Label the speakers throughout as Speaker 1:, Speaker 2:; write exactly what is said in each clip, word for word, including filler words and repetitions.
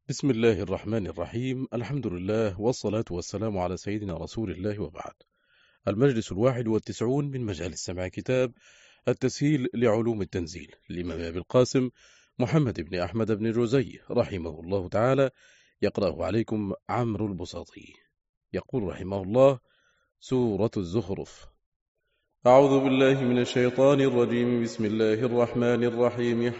Speaker 1: بسم الله الرحمن الرحيم. الحمد لله والصلاة والسلام على سيدنا رسول الله وبعد. المجلس الواحد والتسعون من مجالس سماع كتاب التسهيل لعلوم التنزيل للإمام أبي القاسم محمد بن أحمد بن جوزي رحمه الله تعالى، يقرأه عليكم عمرو البساطي. يقول رحمه الله: سورة الزخرف. أعوذ بالله من الشيطان الرجيم. بسم الله الرحمن الرحيم.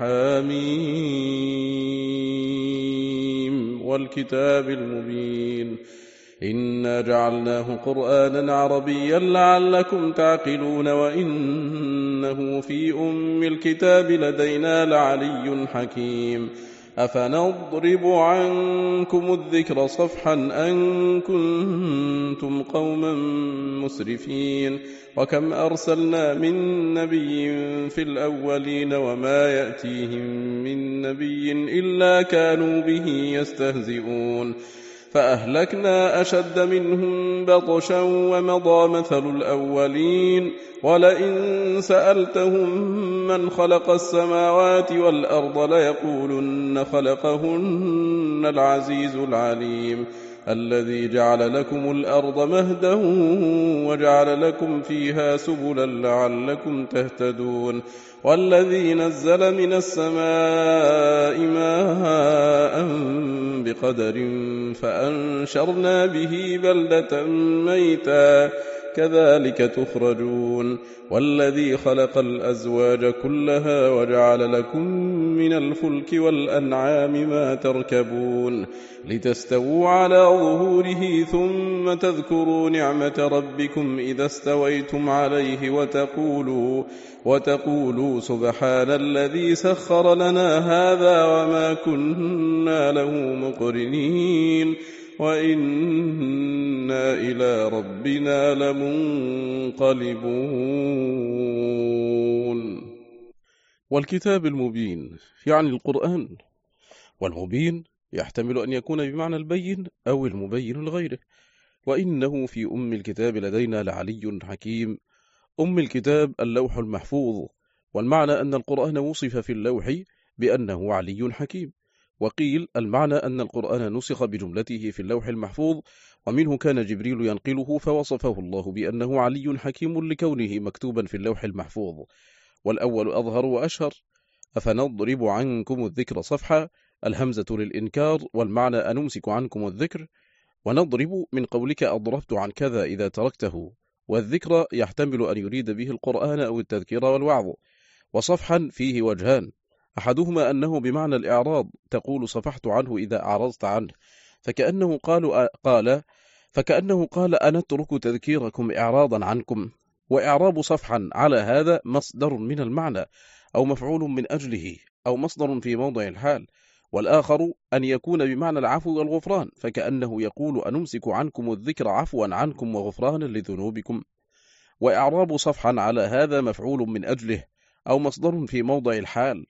Speaker 1: حاميم والكتاب المبين إنا جعلناه قرآنا عربيا لعلكم تعقلون وإنه في أم الكتاب لدينا لعلي حكيم. أفنضرب عنكم الذكر صفحا أن كنتم قوما مسرفين. وكم أرسلنا من نبي في الأولين وما يأتيهم من نبي إلا كانوا به يستهزئون. فأهلكنا أشد منهم بطشا ومضى مثل الأولين. ولئن سألتهم من خلق السماوات والأرض ليقولن خلقهن العزيز العليم الذي جعل لكم الأرض مهدا وجعل لكم فيها سبلا لعلكم تهتدون. والذي نزل من السماء ماء بقدر فأنشرنا به بلدة ميتا كذلك تخرجون. والذي خلق الأزواج كلها وجعل لكم من الفلك والأنعام ما تركبون لتستووا على ظهوره ثم تذكروا نعمة ربكم إذا استويتم عليه وتقولوا, وتقولوا سبحان الذي سخر لنا هذا وما كنا له مقرنين وإنا إلى ربنا لمنقلبون. والكتاب المبين يعني القرآن، والمبين يحتمل أن يكون بمعنى البين أو المبين لغيره. وإنه في أم الكتاب لدينا لعلي حكيم. أم الكتاب اللوح المحفوظ، والمعنى أن القرآن وصف في اللوح بأنه علي حكيم. وقيل المعنى أن القرآن نسخ بجملته في اللوح المحفوظ، ومنه كان جبريل ينقله فوصفه الله بأنه علي حكيم لكونه مكتوبا في اللوح المحفوظ. والأول أظهر وأشهر. أفنضرب عنكم الذكر صفحا، الهمزة للإنكار، والمعنى أنمسك عنكم الذكر. ونضرب من قولك أضربت عن كذا إذا تركته، والذكر يحتمل أن يريد به القرآن أو التذكير والوعظ. وصفحا فيه وجهان، أحدهما أنه بمعنى الإعراض، تقول صفحت عنه إذا أعرضت عنه، فكأنه قال, قال فكأنه قال أنا أترك تذكيركم إعراضا عنكم. وإعراب صفحا على هذا مصدر من المعنى أو مفعول من أجله أو مصدر في موضع الحال. والآخر أن يكون بمعنى العفو والغفران، فكأنه يقول أنمسك عنكم الذكر عفوا عنكم وغفرانا لذنوبكم. وإعراب صفحا على هذا مفعول من أجله أو مصدر في موضع الحال.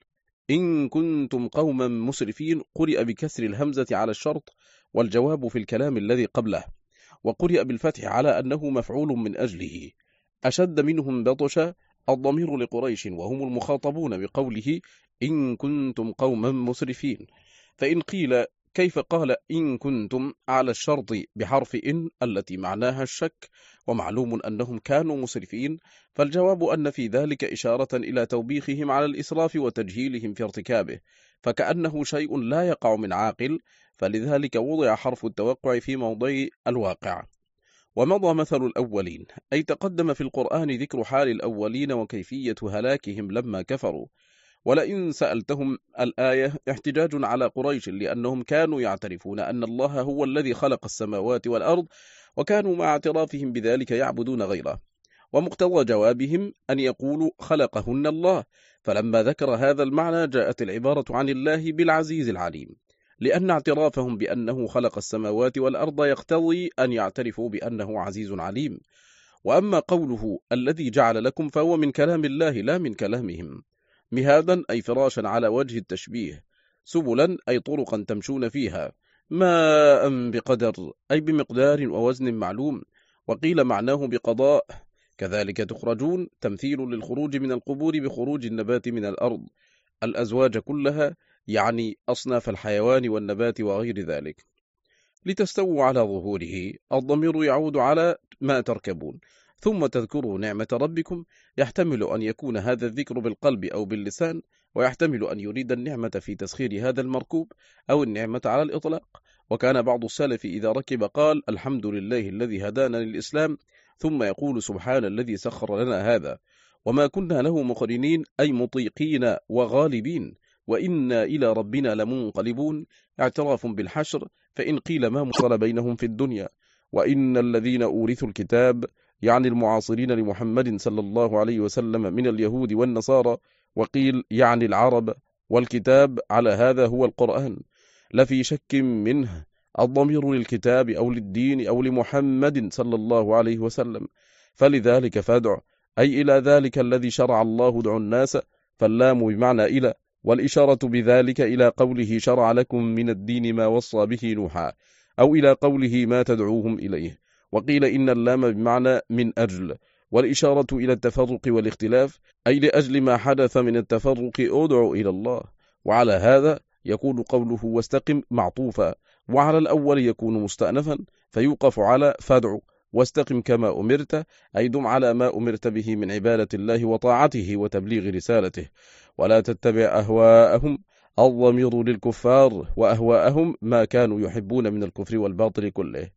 Speaker 1: إن كنتم قوما مسرفين قرئ بكسر الهمزة على الشرط، والجواب في الكلام الذي قبله. وقرئ بالفتح على أنه مفعول من أجله. أشد منهم بطشا الضمير لقريش وهم المخاطبون بقوله إن كنتم قوما مسرفين. فإن قيل كيف قال إن كنتم على الشرط بحرف إن التي معناها الشك، ومعلوم أنهم كانوا مسرفين، فالجواب أن في ذلك إشارة إلى توبيخهم على الإسراف وتجهيلهم في ارتكابه، فكأنه شيء لا يقع من عاقل، فلذلك وضع حرف التوقع في موضع الواقع. ومضى مثل الأولين، أي تقدم في القرآن ذكر حال الأولين وكيفية هلاكهم لما كفروا. ولئن سألتهم الآية احتجاج على قريش، لأنهم كانوا يعترفون أن الله هو الذي خلق السماوات والأرض، وكانوا مع اعترافهم بذلك يعبدون غيره. ومقتضى جوابهم أن يقولوا خلقهن الله، فلما ذكر هذا المعنى جاءت العبارة عن الله بالعزيز العليم، لأن اعترافهم بأنه خلق السماوات والأرض يقتضي أن يعترفوا بأنه عزيز عليم. وأما قوله الذي جعل لكم فهو من كلام الله لا من كلامهم. مهادا أي فراشا على وجه التشبيه، سبلا أي طرقا تمشون فيها، ماء بقدر أي بمقدار ووزن معلوم. وقيل معناه بقضاء. كذلك تخرجون تمثيل للخروج من القبور بخروج النبات من الأرض. الأزواج كلها يعني أصناف الحيوان والنبات وغير ذلك. لتستووا على ظهوره، الضمير يعود على ما تركبون، ثم تذكروا نعمة ربكم. يحتمل أن يكون هذا الذكر بالقلب أو باللسان، ويحتمل أن يريد النعمة في تسخير هذا المركوب أو النعمة على الإطلاق. وكان بعض السلف إذا ركب قال: الحمد لله الذي هدانا للإسلام، ثم يقول: سبحان الذي سخر لنا هذا، وما كنا له مقرنين، أي مطيقين وغالبين، وإنا إلى ربنا لمنقلبون. اعتراف بالحشر، فإن قيل ما مصل بينهم في الدنيا. وإن الذين أورثوا الكتاب، يعني المعاصرين لمحمد صلى الله عليه وسلم من اليهود والنصارى، وقيل يعني العرب، والكتاب على هذا هو القرآن، لفي شك منه، الضمير للكتاب أو للدين أو لمحمد صلى الله عليه وسلم. فلذلك فادع، أي إلى ذلك الذي شرع الله دعوا الناس، فاللام بمعنى إلى، والإشارة بذلك إلى قوله: شرع لكم من الدين ما وصى به نوحا، أو إلى قوله: ما تدعوهم إليه. وقيل إن اللام بمعنى من أجل، والإشارة إلى التفرق والاختلاف، أي لأجل ما حدث من التفرق أدعو إلى الله. وعلى هذا يكون قوله واستقم معطوفا، وعلى الأول يكون مستأنفا، فيوقف على فادع واستقم كما أمرت، أي دم على ما أمرت به من عبادة الله وطاعته وتبليغ رسالته، ولا تتبع أهواءهم. الضمير للكفار، وأهواءهم ما كانوا يحبون من الكفر والباطل كله.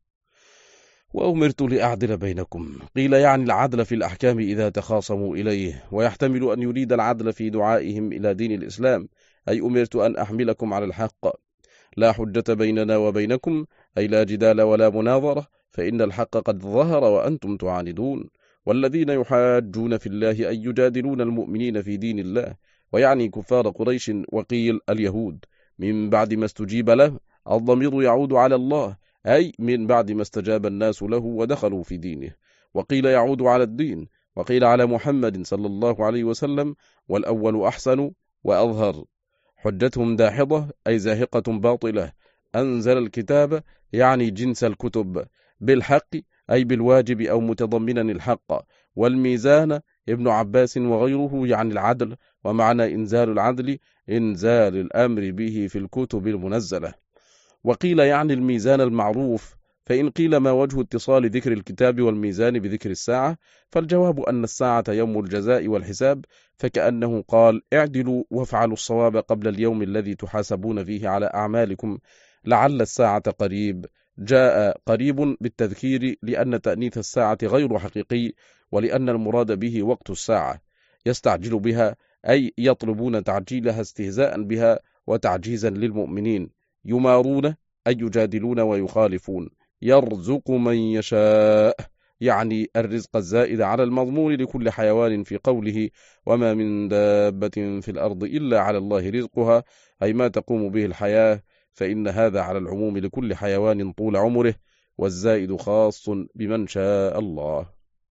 Speaker 1: وأمرت لأعدل بينكم، قيل يعني العدل في الأحكام إذا تخاصموا إليه، ويحتمل أن يريد العدل في دعائهم إلى دين الإسلام، أي أمرت أن أحملكم على الحق. لا حجة بيننا وبينكم، أي لا جدال ولا مناظرة، فإن الحق قد ظهر وأنتم تعاندون. والذين يحاجون في الله أي يجادلون المؤمنين في دين الله، ويعني كفار قريش، وقيل اليهود. من بعد ما استجيب له، الضمير يعود على الله، أي من بعد ما استجاب الناس له ودخلوا في دينه. وقيل يعود على الدين، وقيل على محمد صلى الله عليه وسلم، والأول أحسن وأظهر. حجتهم داحضة، أي زاهقة باطلة. أنزل الكتاب، يعني جنس الكتب، بالحق، أي بالواجب أو متضمنا الحق. والميزان، ابن عباس وغيره، يعني العدل، ومعنى إنزال العدل إنزال الأمر به في الكتب المنزلة. وقيل يعني الميزان المعروف. فإن قيل ما وجه اتصال ذكر الكتاب والميزان بذكر الساعة، فالجواب أن الساعة يوم الجزاء والحساب، فكأنه قال: اعدلوا وافعلوا الصواب قبل اليوم الذي تحاسبون فيه على أعمالكم، لعل الساعة قريب. جاء قريب بالتذكير لأن تأنيث الساعة غير حقيقي، ولأن المراد به وقت الساعة. يستعجل بها، أي يطلبون تعجيلها استهزاء بها وتعجيزا للمؤمنين. يمارون، أي يجادلون ويخالفون. يرزق من يشاء، يعني الرزق الزائد على المضمون لكل حيوان في قوله: وما من دابة في الأرض إلا على الله رزقها، أي ما تقوم به الحياة، فإن هذا على العموم لكل حيوان طول عمره، والزائد خاص بمن شاء الله.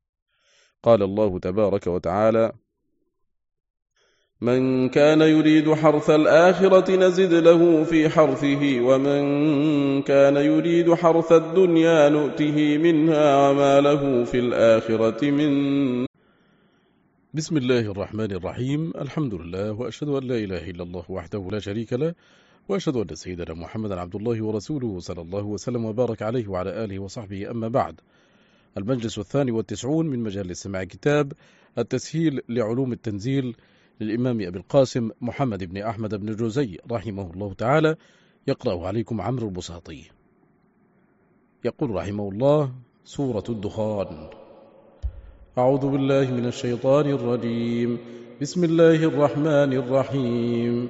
Speaker 1: قال الله تبارك وتعالى: من كان يريد حرث الآخرة نزد له في حرثه، ومن كان يريد حرث الدنيا نؤته منها وما له في الآخرة من. بسم الله الرحمن الرحيم. الحمد لله، وأشهد أن لا إله إلا الله وحده لا شريك له، وأشهد أن سيدنا محمدا عبد الله ورسوله صلى الله وسلم وبارك عليه وعلى آله وصحبه. أما بعد، المجلس الثاني والتسعون من مجالس سماع كتاب التسهيل لعلوم التنزيل للإمام أبي القاسم محمد بن أحمد بن جوزي رحمه الله تعالى، يقرأ عليكم عمرو البساطي. يقول رحمه الله: سورة الدخان. أعوذ بالله من الشيطان الرجيم. بسم الله الرحمن الرحيم.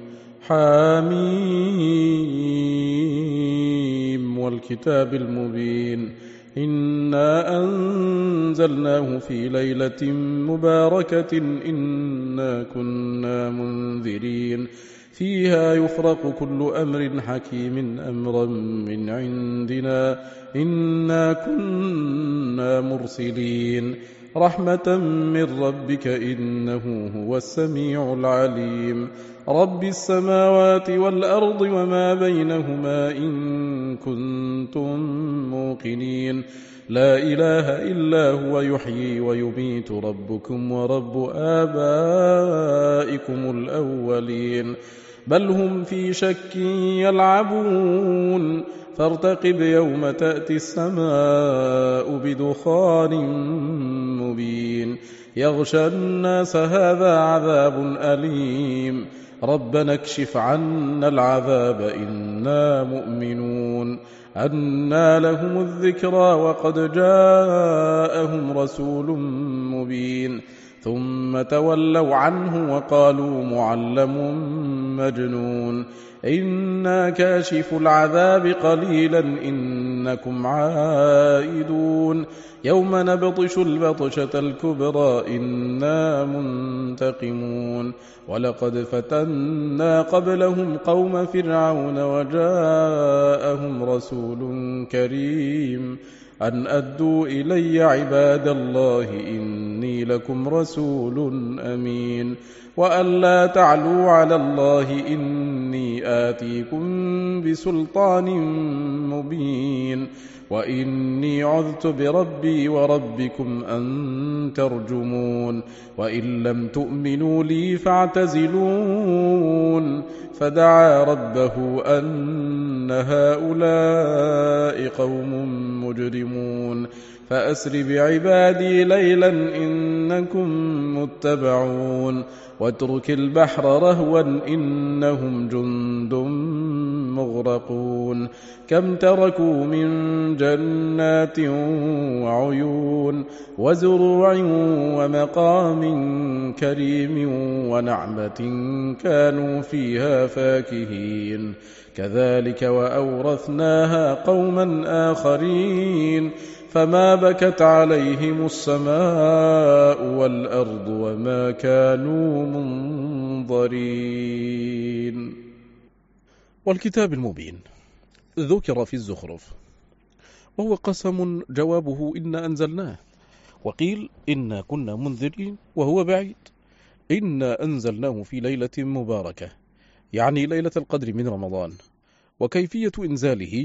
Speaker 1: حاميم والكتاب المبين، إنا أنزلناه في ليلة مباركة إنا كنا منذرين فيها يفرق كل أمر حكيم أمرا من عندنا إنا كنا مرسلين رحمة من ربك إنه هو السميع العليم رب السماوات والأرض وما بينهما إن كنتم موقنين لا إله إلا هو يحيي ويميت ربكم ورب آبائكم الأولين بل هم في شك يلعبون فارتقب يوم تأتي السماء بدخان مبين يغشى الناس هذا عذاب أليم ربنا اكشف عنا العذاب إنا مؤمنون أنى لهم الذكرى وقد جاءهم رسول مبين ثم تولوا عنه وقالوا معلم مجنون إنا كاشف العذاب قليلا إنكم عائدون يوم نبطش البطشة الكبرى إنا منتقمون ولقد فتنا قبلهم قوم فرعون وجاءهم رسول كريم أن أدوا إلي عباد الله إني لكم رسول أمين وأن لا تعلوا على الله إني آتيكم بسلطان مبين وإني عذت بربي وربكم أن ترجمون وإن لم تؤمنوا لي فاعتزلون فدعا ربه أن هؤلاء قوم مجرمون فأسر بعبادي ليلا إنكم متبعون واترك البحر رهوا إنهم جند مغرقون كم تركوا من جنات وعيون وزروع ومقام كريم ونعمة كانوا فيها فاكهين كذلك وأورثناها قوما آخرين فما بكت عليهم السماء والأرض وما كانوا منظرين. والكتاب المبين ذكر في الزخرف وهو قسم جوابه إنا أنزلناه وقيل إنا كنا منذرين وهو بعيد إنا أنزلناه في ليلة مباركة يعني ليلة القدر من رمضان وكيفية إنزاله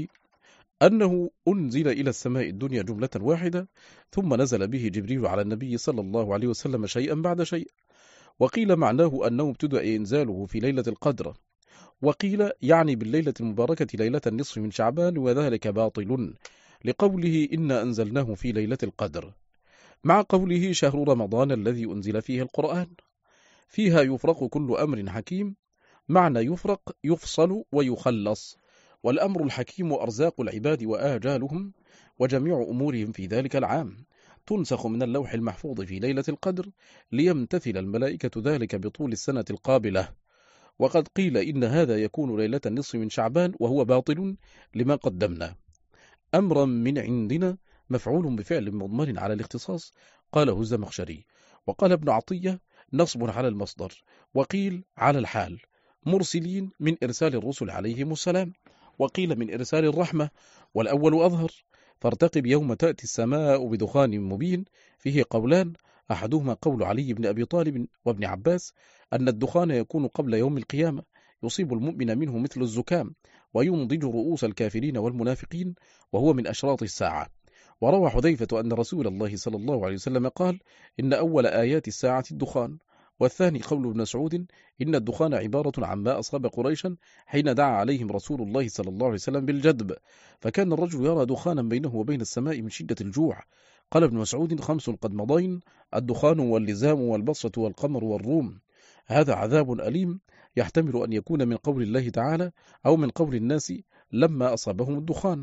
Speaker 1: أنه أنزل إلى السماء الدنيا جملة واحدة ثم نزل به جبريل على النبي صلى الله عليه وسلم شيئا بعد شيء وقيل معناه أنه ابتدأ إنزاله في ليلة القدر وقيل يعني بالليلة المباركة ليلة النصف من شعبان وذلك باطل لقوله إنا أنزلناه في ليلة القدر مع قوله شهر رمضان الذي أنزل فيه القرآن فيها يفرق كل أمر حكيم معنى يفرق يفصل ويخلص والأمر الحكيم أرزاق العباد وآجالهم وجميع أمورهم في ذلك العام تنسخ من اللوح المحفوظ في ليلة القدر ليمتثل الملائكة ذلك بطول السنة القابلة وقد قيل إن هذا يكون ليلة النصف من شعبان وهو باطل لما قدمنا أمرا من عندنا مفعول بفعل مضمر على الاختصاص قاله الزمخشري وقال ابن عطية نصب على المصدر وقيل على الحال مرسلين من إرسال الرسل عليهم السلام وقيل من إرسال الرحمة والأول أظهر فارتقب يوم تأتي السماء بدخان مبين فيه قولان أحدهما قول علي بن أبي طالب وابن عباس أن الدخان يكون قبل يوم القيامة يصيب المؤمن منه مثل الزكام وينضج رؤوس الكافرين والمنافقين وهو من أشراط الساعة وروى حذيفة أن رسول الله صلى الله عليه وسلم قال إن أول آيات الساعة الدخان والثاني قول ابن مسعود إن الدخان عبارة عما أصاب قريشا حين دعا عليهم رسول الله صلى الله عليه وسلم بالجدب فكان الرجل يرى دخانا بينه وبين السماء من شدة الجوع قال ابن مسعود خمس قد مضين الدخان واللزام والبصرة والقمر والروم هذا عذاب أليم يحتمل أن يكون من قول الله تعالى أو من قول الناس لما أصابهم الدخان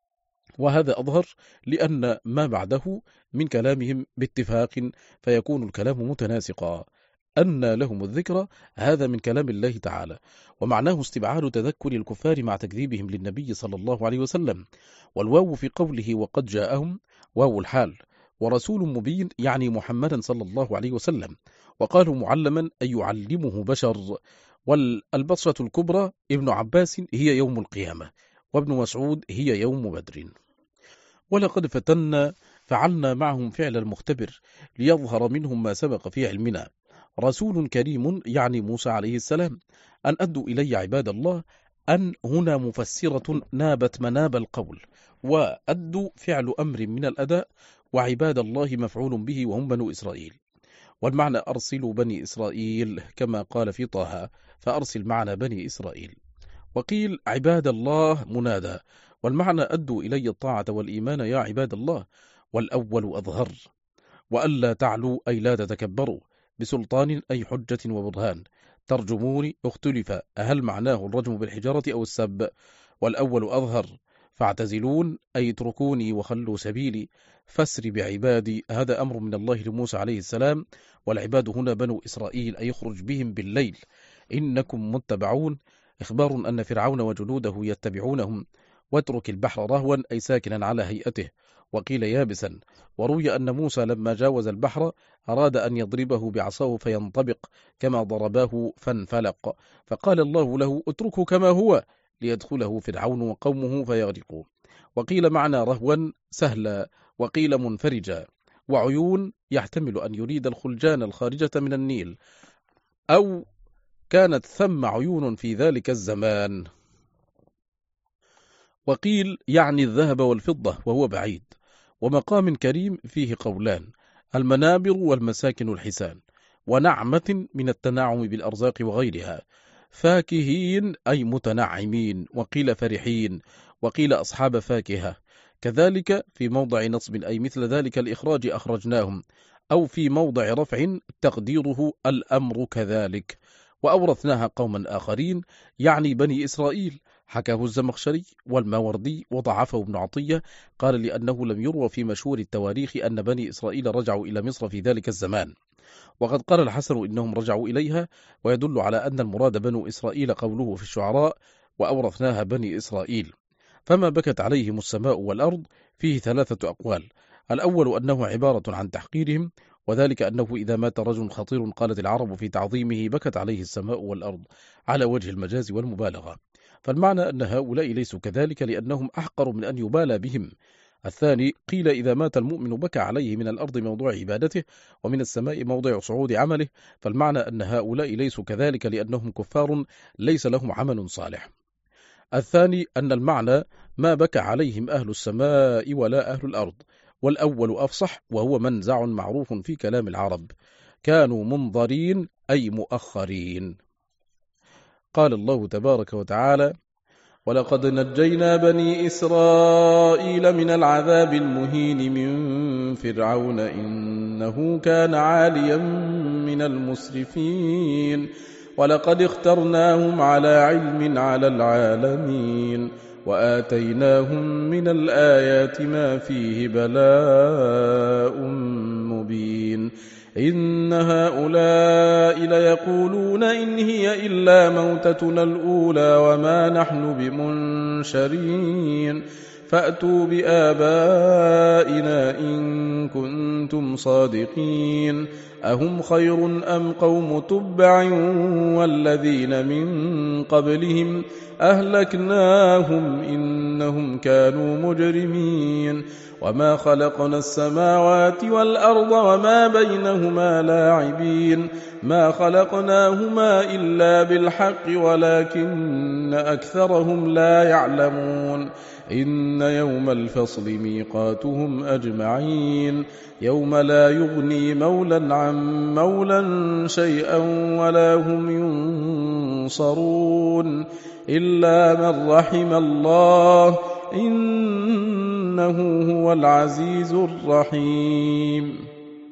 Speaker 1: وهذا أظهر لأن ما بعده من كلامهم باتفاق فيكون الكلام متناسقا أن لهم الذكرى هذا من كلام الله تعالى ومعناه استبعاد تذكر الكفار مع تكذيبهم للنبي صلى الله عليه وسلم والواو في قوله وقد جاءهم واو الحال ورسول مبين يعني محمدا صلى الله عليه وسلم وقالوا معلما أي يعلمه بشر والبصرة الكبرى ابن عباس هي يوم القيامة وابن مسعود هي يوم بدر ولقد فتنا فعلنا معهم فعل المختبر ليظهر منهم ما سبق في علمنا رسول كريم يعني موسى عليه السلام أن أدوا إلي عباد الله أن هنا مفسرة نابت مناب القول وأدوا فعل أمر من الأداء وعباد الله مفعول به وهم بنو إسرائيل والمعنى أرسلوا بني إسرائيل كما قال في طه، فأرسل معنا بني إسرائيل. وقيل عباد الله منادى، والمعنى أدوا إلي الطاعة والإيمان يا عباد الله، والأول أظهر. وألا تعلوا أي لا تتكبروا، بسلطان أي حجة وبرهان. ترجموني اختلف هل معناه الرجم بالحجارة أو السب، والأول أظهر. فاعتزلون أي اتركوني وخلوا سبيلي. فاسر بعبادي، هذا أمر من الله لموسى عليه السلام، والعباد هنا بنو إسرائيل، أي يخرج بهم بالليل. إنكم متبعون، إخبار أن فرعون وجنوده يتبعونهم. واترك البحر رهوا أي ساكنا على هيئته، وقيل يابسا. وروي أن موسى لما جاوز البحر أراد أن يضربه بعصاه فينطبق، كما ضرباه فانفلق، فقال الله له اتركه كما هو ليدخله فرعون وقومه فيغرقوا. وقيل معنى رهوا سهلا، وقيل منفرجا. وعيون يحتمل أن يريد الخلجان الخارجة من النيل، أو كانت ثم عيون في ذلك الزمان. وقيل يعني الذهب والفضة وهو بعيد. ومقام كريم فيه قولان: المنابر والمساكن الحسان. ونعمة من التنعم بالأرزاق وغيرها. فاكهين أي متنعمين، وقيل فرحين، وقيل أصحاب فاكهة. كذلك في موضع نصب أي مثل ذلك الإخراج أخرجناهم، أو في موضع رفع تقديره الأمر كذلك. وأورثناها قوما آخرين، يعني بني إسرائيل. حكاه الزمخشري والماوردي وضعفه ابن عطية، قال لأنه لم يروى في مشهور التواريخ أن بني إسرائيل رجعوا إلى مصر في ذلك الزمان. وقد قال الحسن إنهم رجعوا إليها، ويدل على أن المراد بنو إسرائيل قوله في الشعراء: وأورثناها بني إسرائيل. فما بكت عليهم السماء والأرض فيه ثلاثة أقوال: الأول أنه عبارة عن تحقيرهم، وذلك أنه إذا مات رجل خطير قالت العرب في تعظيمه بكت عليه السماء والأرض، على وجه المجاز والمبالغة. فالمعنى أن هؤلاء ليسوا كذلك لأنهم أحقر من أن يبالى بهم. الثاني قيل إذا مات المؤمن بكى عليه من الأرض موضوع عبادته، ومن السماء موضع صعود عمله. فالمعنى أن هؤلاء ليسوا كذلك لأنهم كفار ليس لهم عمل صالح. الثاني أن المعنى ما بكى عليهم أهل السماء ولا أهل الأرض، والأول أفصح، وهو منزع معروف في كلام العرب. كانوا منظرين أي مؤخرين. قال الله تبارك وتعالى: ولقد نجينا بني إسرائيل من العذاب المهين من فرعون إنه كان عاليا من المسرفين ولقد اخترناهم على علم على العالمين وآتيناهم من الآيات ما فيه بلاء مبين إن هؤلاء ليقولون إن هي إلا موتتنا الأولى وما نحن بمنشرين فأتوا بآبائنا إن كنتم صادقين أهم خير أم قوم تبع والذين من قبلهم أهلكناهم إنهم كانوا مجرمين وما خلقنا السماوات والأرض وما بينهما لاعبين ما خلقناهما إلا بالحق ولكن أكثرهم لا يعلمون إن يوم الفصل ميقاتهم أجمعين يوم لا يغني مولا عن مولا شيئا ولا هم ينصرون إلا من رحم الله إنه هو العزيز الرحيم.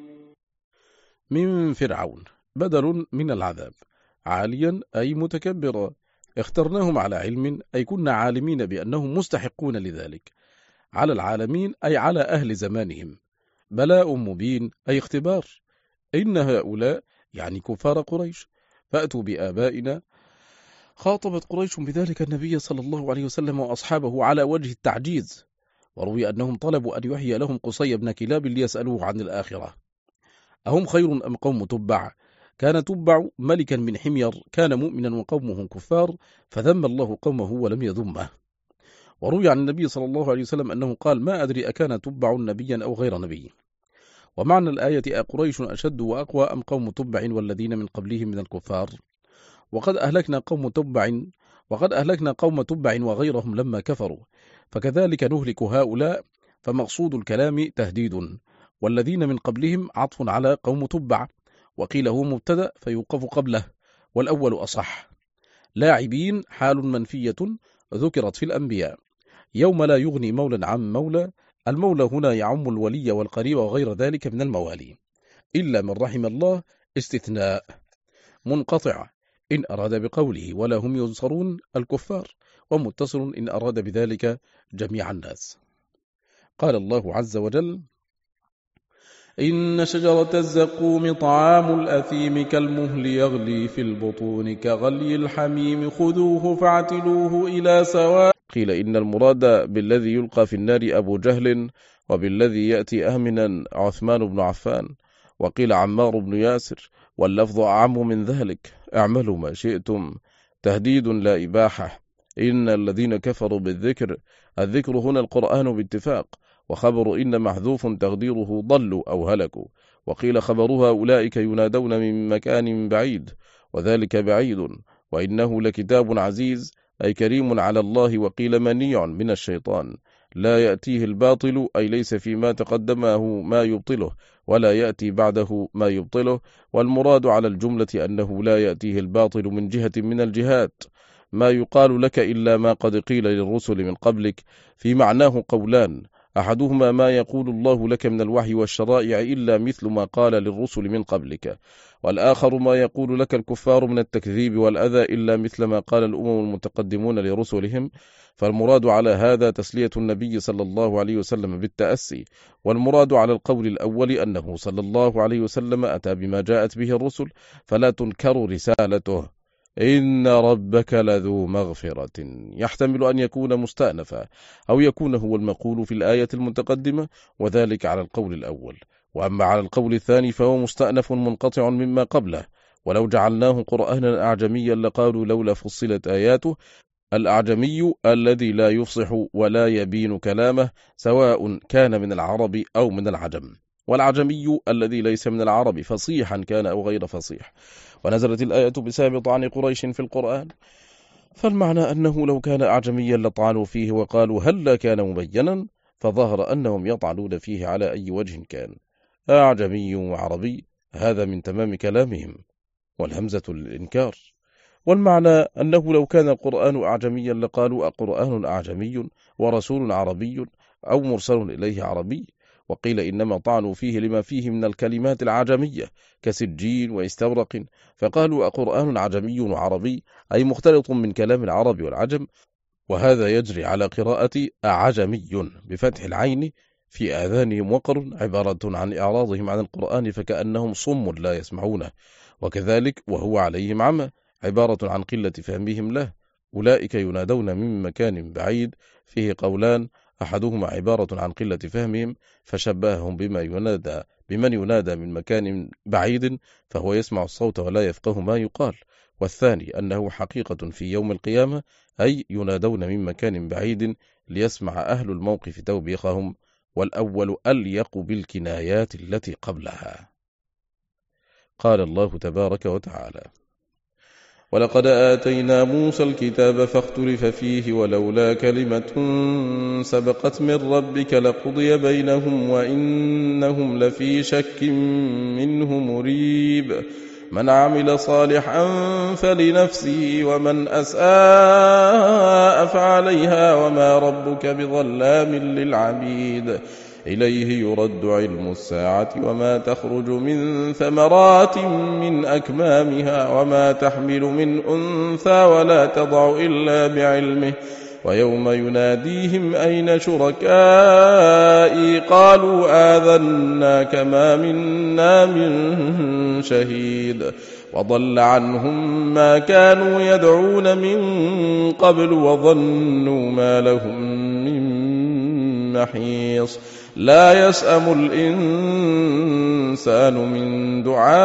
Speaker 1: من فرعون بدل من العذاب. عاليا أي متكبرا. اخترناهم على علم أي كنا عالمين بأنهم مستحقون لذلك. على العالمين أي على أهل زمانهم. بلاء مبين أي اختبار. إن هؤلاء يعني كفار قريش. فأتوا بآبائنا. خاطبت قريش بذلك النبي صلى الله عليه وسلم وأصحابه على وجه التعجيز. وروي أنهم طلبوا أن يحيي لهم قصي بن كلاب ليسألوه عن الآخرة. أهم خير أم قوم تبع؟ كان تبع ملكا من حمير كان مؤمنا وقومه كفار فذم الله قومه ولم يذمه. وروي عن النبي صلى الله عليه وسلم أنه قال: ما أدري أكان تبع نبيا أو غير نبي. ومعنى الآية: أقريش أشد وأقوى أم قوم تبع والذين من قبلهم من الكفار؟ وقد أهلكنا قوم تبع وقد أهلكنا قوم تبع وغيرهم لما كفروا، فكذلك نهلك هؤلاء. فمقصود الكلام تهديد، والذين من قبلهم عطف على قوم تبع، وقيل هو مبتدأ فيوقف قبله، والأول أصح. لاعبين حال منفية ذكرت في الأنبياء. يوم لا يغني مولى عن مولى، المولى هنا يعم الولي والقريب وغير ذلك من الموالي، إلا من رحم الله استثناء منقطع إن أراد بقوله ولا هم ينصرون الكفار، ومتصل إن أراد بذلك جميع الناس. قال الله عز وجل: إن شجرة الزقوم طعام الأثيم كالمهل يغلي في البطون كغلي الحميم خذوه فاعتلوه إلى سواء. قيل إن المراد بالذي يلقى في النار أبو جهل، وبالذي يأتي آمنا عثمان بن عفان، وقيل عمار بن ياسر، واللفظ أعم من ذلك: اعملوا ما شئتم، تهديد لا إباحة. إن الذين كفروا بالذكر، الذكر هنا القرآن باتفاق، وخبر إن محذوف تقديره ضلوا أو هلكوا. وقيل خبرها أولئك ينادون من مكان بعيد، وذلك بعيد، وإنه لكتاب عزيز أي كريم على الله. وقيل منيع من الشيطان، لا يأتيه الباطل أي ليس فيما تقدمه ما يبطله، ولا يأتي بعده ما يبطله. والمراد على الجملة أنه لا يأتيه الباطل من جهة من الجهات، ما يقال لك إلا ما قد قيل للرسل من قبلك. في معناه قولان: أحدهما ما يقول الله لك من الوحي والشرائع إلا مثل ما قال للرسل من قبلك، والآخر ما يقول لك الكفار من التكذيب والأذى إلا مثل ما قال الأمم المتقدمون لرسلهم. فالمراد على هذا تسلية النبي صلى الله عليه وسلم بالتأسي. والمراد على القول الأول أنه صلى الله عليه وسلم أتى بما جاءت به الرسل، فلا تنكر رسالته. إن ربك لذو مغفرة، يحتمل أن يكون مستأنفا أو يكون هو المقول في الآية المتقدمة، وذلك على القول الأول. وأما على القول الثاني فهو مستأنف منقطع مما قبله. ولو جعلناه قرآنا أعجميا لقالوا لولا فصلت آياته. الأعجمي الذي لا يفصح ولا يبين كلامه، سواء كان من العرب أو من العجم، والعجمي الذي ليس من العرب فصيحا كان أو غير فصيح. ونزلت الآية بسبب طعن قريش في القرآن، فالمعنى أنه لو كان أعجميا لطعنوا فيه وقالوا هل كان مبينا، فظهر أنهم يطعنون فيه على أي وجه كان، أعجمي وعربي، هذا من تمام كلامهم، والهمزة للإنكار. والمعنى أنه لو كان القرآن أعجميا لقالوا أقرآن أعجمي ورسول عربي أو مرسل إليه عربي. وقيل إنما طعنوا فيه لما فيه من الكلمات العجمية كسجين واستبرق، فقالوا أقرآن عجمي وعربي أي مختلط من كلام العرب والعجم. وهذا يجري على قراءة أعجمي بفتح العين في آذانهم وقر، عبارة عن إعراضهم عن القرآن فكأنهم صم لا يسمعونه، وكذلك وهو عليهم عمى، عبارة عن قلة فهمهم له. أولئك ينادون من مكان بعيد، فيه قولان، أحدهما عبارة عن قلة فهمهم فشبههم بما ينادى بمن ينادى من مكان بعيد فهو يسمع الصوت ولا يفقه ما يقال، والثاني أنه حقيقة في يوم القيامة، أي ينادون من مكان بعيد ليسمع أهل الموقف توبيخهم، والأول أليق بالكنايات التي قبلها. قال الله تبارك وتعالى: ولقد آتينا موسى الكتاب فاختلف فيه ولولا كلمة سبقت من ربك لقضي بينهم وإنهم لفي شك منه مريب. من عمل صالحا فلنفسه ومن أساء فعليها وما ربك بظلام للعبيد. إليه يرد علم الساعة وما تخرج من ثمرات من أكمامها وما تحمل من أنثى ولا تضع إلا بعلمه. ويوم يناديهم أين شركائي قالوا آذناك ما منا من شهيد. وضل عنهم ما كانوا يدعون من قبل وظنوا ما لهم من محيص. لا يسأم الإنسان من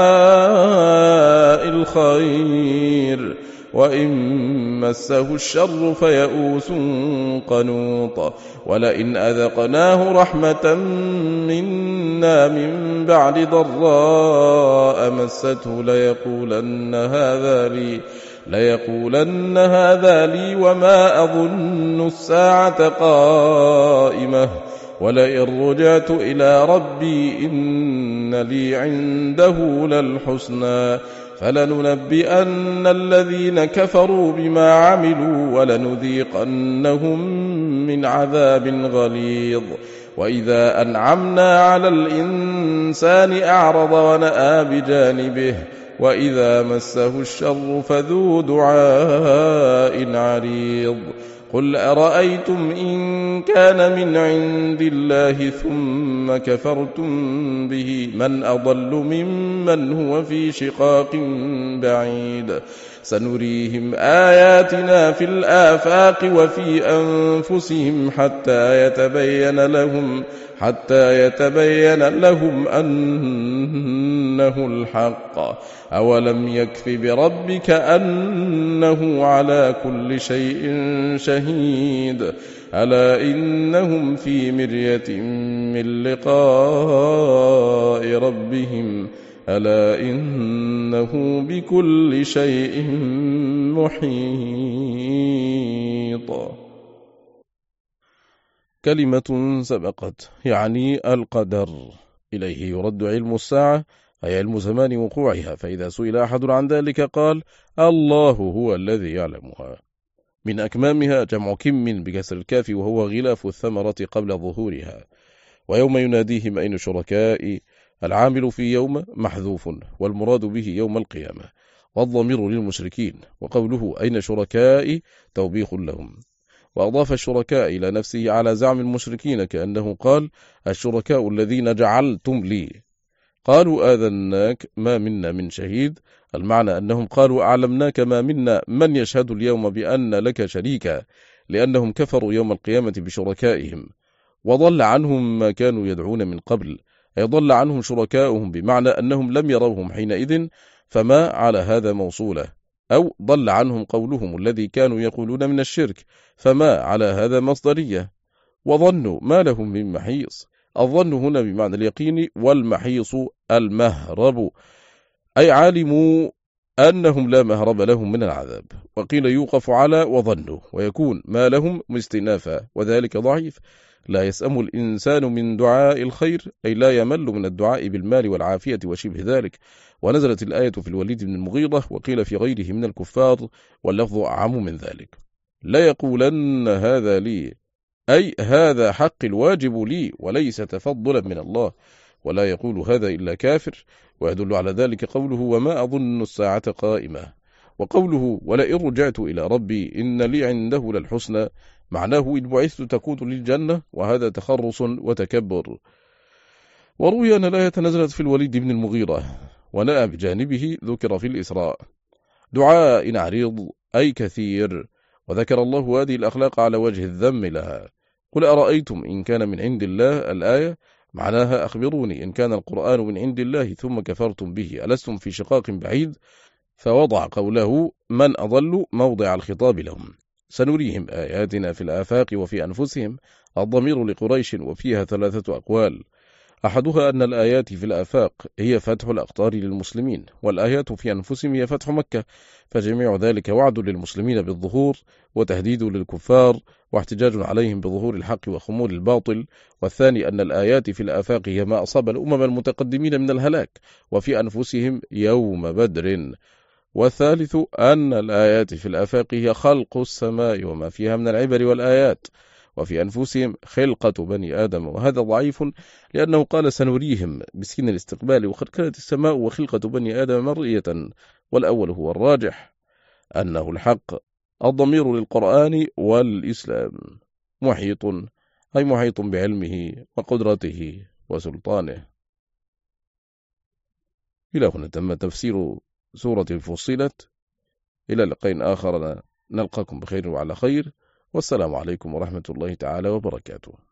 Speaker 1: دعاء الخير وإن مسه الشر فيئوس قنوط. ولئن أذقناه رحمة منا من بعد ضراء مسته ليقولن هذا لي ليقولن هذا لي وما أظن الساعة قائمة ولئن رجعت إلى ربي إن لي عنده للحسنى فلننبئن الذين كفروا بما عملوا ولنذيقنهم من عذاب غليظ وإذا أنعمنا على الإنسان أعرض ونأى بجانبه وإذا مسه الشر فذو دعاء عريض قل أرأيتم إن كان من عند الله ثم كفرتم به من أضل ممن هو في شقاق بعيد سنريهم آياتنا في الآفاق وفي أنفسهم حتى يتبين لهم حتى يتبين لهم أنه الحق أولم يكف بربك أنه على كل شيء شهيد ألا إنهم في مرية من لقاء ربهم ألا إنه بكل شيء محيط. كلمة سبقت يعني القدر، إليه يرد علم الساعة أي علم زمان وقوعها، فإذا سئل أحد عن ذلك قال الله هو الذي يعلمها. من أكمامها جمع كم بكسر الكاف وهو غلاف الثمرة قبل ظهورها. ويوم يناديهم أين شركائي، العامل في يوم محذوف والمراد به يوم القيامة، والضمير للمشركين، وقوله أين شركائي توبيخ لهم. وأضاف الشركاء إلى نفسه على زعم المشركين كأنه قال الشركاء الذين جعلتم لي. قالوا آذناك ما منا من شهيد، المعنى أنهم قالوا أعلمناك ما منا من يشهد اليوم بأن لك شريكا، لأنهم كفروا يوم القيامة بشركائهم. وضل عنهم ما كانوا يدعون من قبل، أي ضل عنهم شركاؤهم بمعنى أنهم لم يروهم حينئذ، فما على هذا موصولة، أو ضل عنهم قولهم الذي كانوا يقولون من الشرك، فما على هذا مصدرية. وظنوا ما لهم من محيص، الظن هنا بمعنى اليقين، والمحيص المهرب، أي علموا أنهم لا مهرب لهم من العذاب. وقيل يوقف على وظنوا ويكون ما لهم مستنافا، وذلك ضعيف. لا يسأم الإنسان من دعاء الخير، أي لا يمل من الدعاء بالمال والعافية وشبه ذلك. ونزلت الآية في الوليد بن المغيرة، وقيل في غيره من الكفار، واللفظ أعم من ذلك. لا يقولن هذا لي، أي هذا حق الواجب لي وليس تفضلا من الله، ولا يقول هذا إلا كافر. ويدل على ذلك قوله وما أظن الساعة قائمة، وقوله ولئن رجعت إلى ربي إن لي عنده للحسنى، معناه إن بعثت تكون للجنة، وهذا تخرص وتكبر. وروي أن الآية نزلت في الوليد بن المغيرة، ونأى بجانبه ذكر في الإسراء. دعاء عريض أي كثير، وذكر الله هذه الأخلاق على وجه الذم لها. قل أرأيتم إن كان من عند الله، الآية معناها أخبروني إن كان القرآن من عند الله ثم كفرتم به ألستم في شقاق بعيد، فوضع قوله من أضل موضع الخطاب لهم. سنريهم آياتنا في الآفاق وفي أنفسهم، الضمير لقريش، وفيها ثلاثة أقوال. أحدها أن الآيات في الآفاق هي فتح الأقطار للمسلمين، والآيات في أنفسهم هي فتح مكة، فجميع ذلك وعد للمسلمين بالظهور، وتهديد للكفار، واحتجاج عليهم بظهور الحق وخمول الباطل. والثاني أن الآيات في الآفاق هي ما أصاب الأمم المتقدمين من الهلاك، وفي أنفسهم يوم بدر. والثالث أن الآيات في الآفاق هي خلق السماء وما فيها من العبر والآيات، وفي أنفسهم خلقة بني آدم، وهذا ضعيف لأنه قال سنريهم بسين الاستقبال، وقد كانت السماء وخلقة بني آدم مرئية، والأول هو الراجح أنه الحق. الضمير للقرآن والإسلام. محيط أي محيط بعلمه وقدرته وسلطانه. إلى هنا تم تفسير سورة فصلت. إلى لقاء آخر، نلقاكم بخير وعلى خير، والسلام عليكم ورحمة الله تعالى وبركاته.